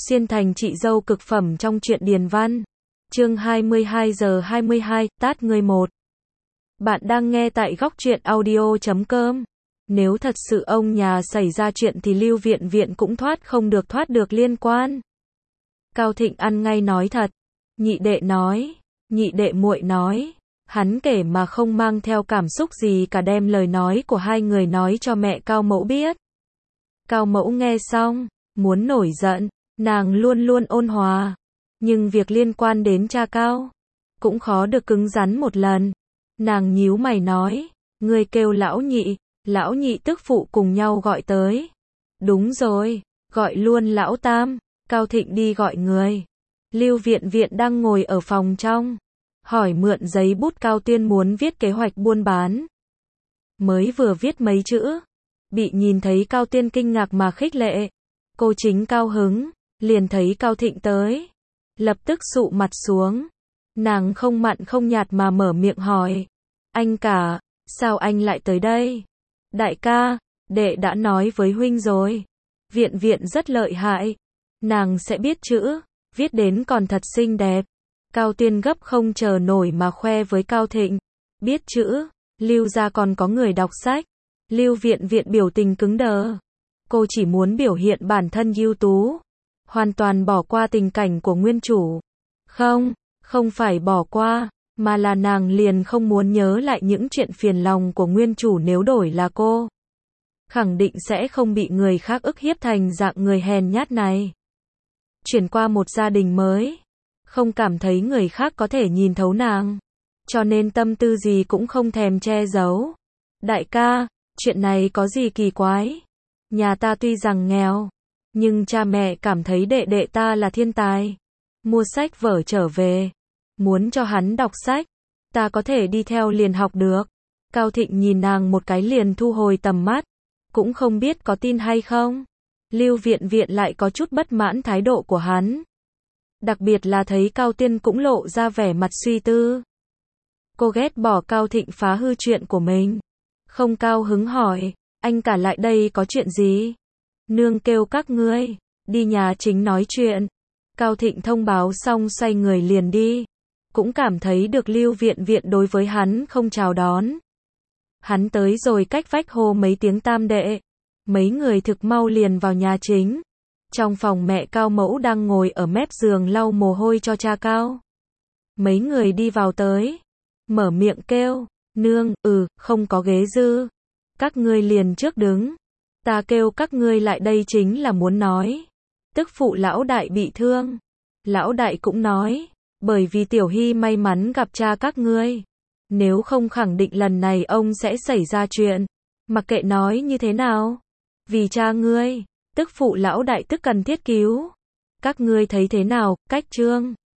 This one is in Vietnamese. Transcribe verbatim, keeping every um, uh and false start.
Xuyên thành chị dâu cực phẩm trong truyện Điền Văn. Chương hai mươi hai giờ hai mươi hai, tát người một. Bạn đang nghe tại góc truyện audio chấm com. Nếu thật sự ông nhà xảy ra chuyện thì Lưu Viện Viện cũng thoát không được thoát được liên quan. Cao Thịnh ăn ngay nói thật. Nhị đệ nói, nhị đệ muội nói. Hắn kể mà không mang theo cảm xúc gì cả, đem lời nói của hai người nói cho mẹ Cao Mẫu biết. Cao Mẫu nghe xong, muốn nổi giận, nàng luôn luôn ôn hòa. Nhưng việc liên quan đến cha Cao, cũng khó được cứng rắn một lần. Nàng nhíu mày nói, ngươi kêu lão nhị, lão nhị tức phụ cùng nhau gọi tới. Đúng rồi, gọi luôn lão tam. Cao Thịnh đi gọi người. Lưu Viện Viện đang ngồi ở phòng trong, hỏi mượn giấy bút Cao Tiên muốn viết kế hoạch buôn bán. Mới vừa viết mấy chữ, bị nhìn thấy Cao Tiên kinh ngạc mà khích lệ. Cô chính cao hứng, liền thấy Cao Thịnh tới, lập tức sụ mặt xuống. Nàng không mặn không nhạt mà mở miệng hỏi, anh cả, sao anh lại tới đây? Đại ca, đệ đã nói với huynh rồi, Viện Viện rất lợi hại, nàng sẽ biết chữ, viết đến còn thật xinh đẹp. Cao Tiên gấp không chờ nổi mà khoe với Cao Thịnh, biết chữ, Lưu gia còn có người đọc sách. Lưu Viện Viện biểu tình cứng đờ. Cô chỉ muốn biểu hiện bản thân ưu tú, hoàn toàn bỏ qua tình cảnh của nguyên chủ. Không, không phải bỏ qua, mà là nàng liền không muốn nhớ lại những chuyện phiền lòng của nguyên chủ. Nếu đổi là cô, khẳng định sẽ không bị người khác ức hiếp thành dạng người hèn nhát này. Chuyển qua một gia đình mới, không cảm thấy người khác có thể nhìn thấu nàng, cho nên tâm tư gì cũng không thèm che giấu. Đại ca, chuyện này có gì kỳ quái? Nhà ta tuy rằng nghèo, nhưng cha mẹ cảm thấy đệ đệ ta là thiên tài. Mua sách vở trở về, muốn cho hắn đọc sách, ta có thể đi theo liền học được. Cao Thịnh nhìn nàng một cái liền thu hồi tầm mắt, cũng không biết có tin hay không. Lưu Viện Viện lại có chút bất mãn thái độ của hắn. Đặc biệt là thấy Cao Tiên cũng lộ ra vẻ mặt suy tư. Cô ghét bỏ Cao Thịnh phá hư chuyện của mình. Không cao hứng hỏi, anh cả lại đây có chuyện gì? Nương kêu các ngươi đi nhà chính nói chuyện. Cao Thịnh thông báo xong xoay người liền đi. Cũng cảm thấy được Lưu Viện Viện đối với hắn không chào đón. Hắn tới rồi cách vách hô mấy tiếng tam đệ. Mấy người thực mau liền vào nhà chính. Trong phòng mẹ Cao Mẫu đang ngồi ở mép giường lau mồ hôi cho cha Cao. Mấy người đi vào tới, mở miệng kêu, nương, ừ, không có ghế dư. Các ngươi liền trước đứng. Ta kêu các ngươi lại đây chính là muốn nói, tức phụ lão đại bị thương. Lão đại cũng nói, bởi vì Tiểu Hy may mắn gặp cha các ngươi. Nếu không khẳng định lần này ông sẽ xảy ra chuyện. Mặc kệ nói như thế nào, vì cha ngươi, tức phụ lão đại tức cần thiết cứu. Các ngươi thấy thế nào? Cách trương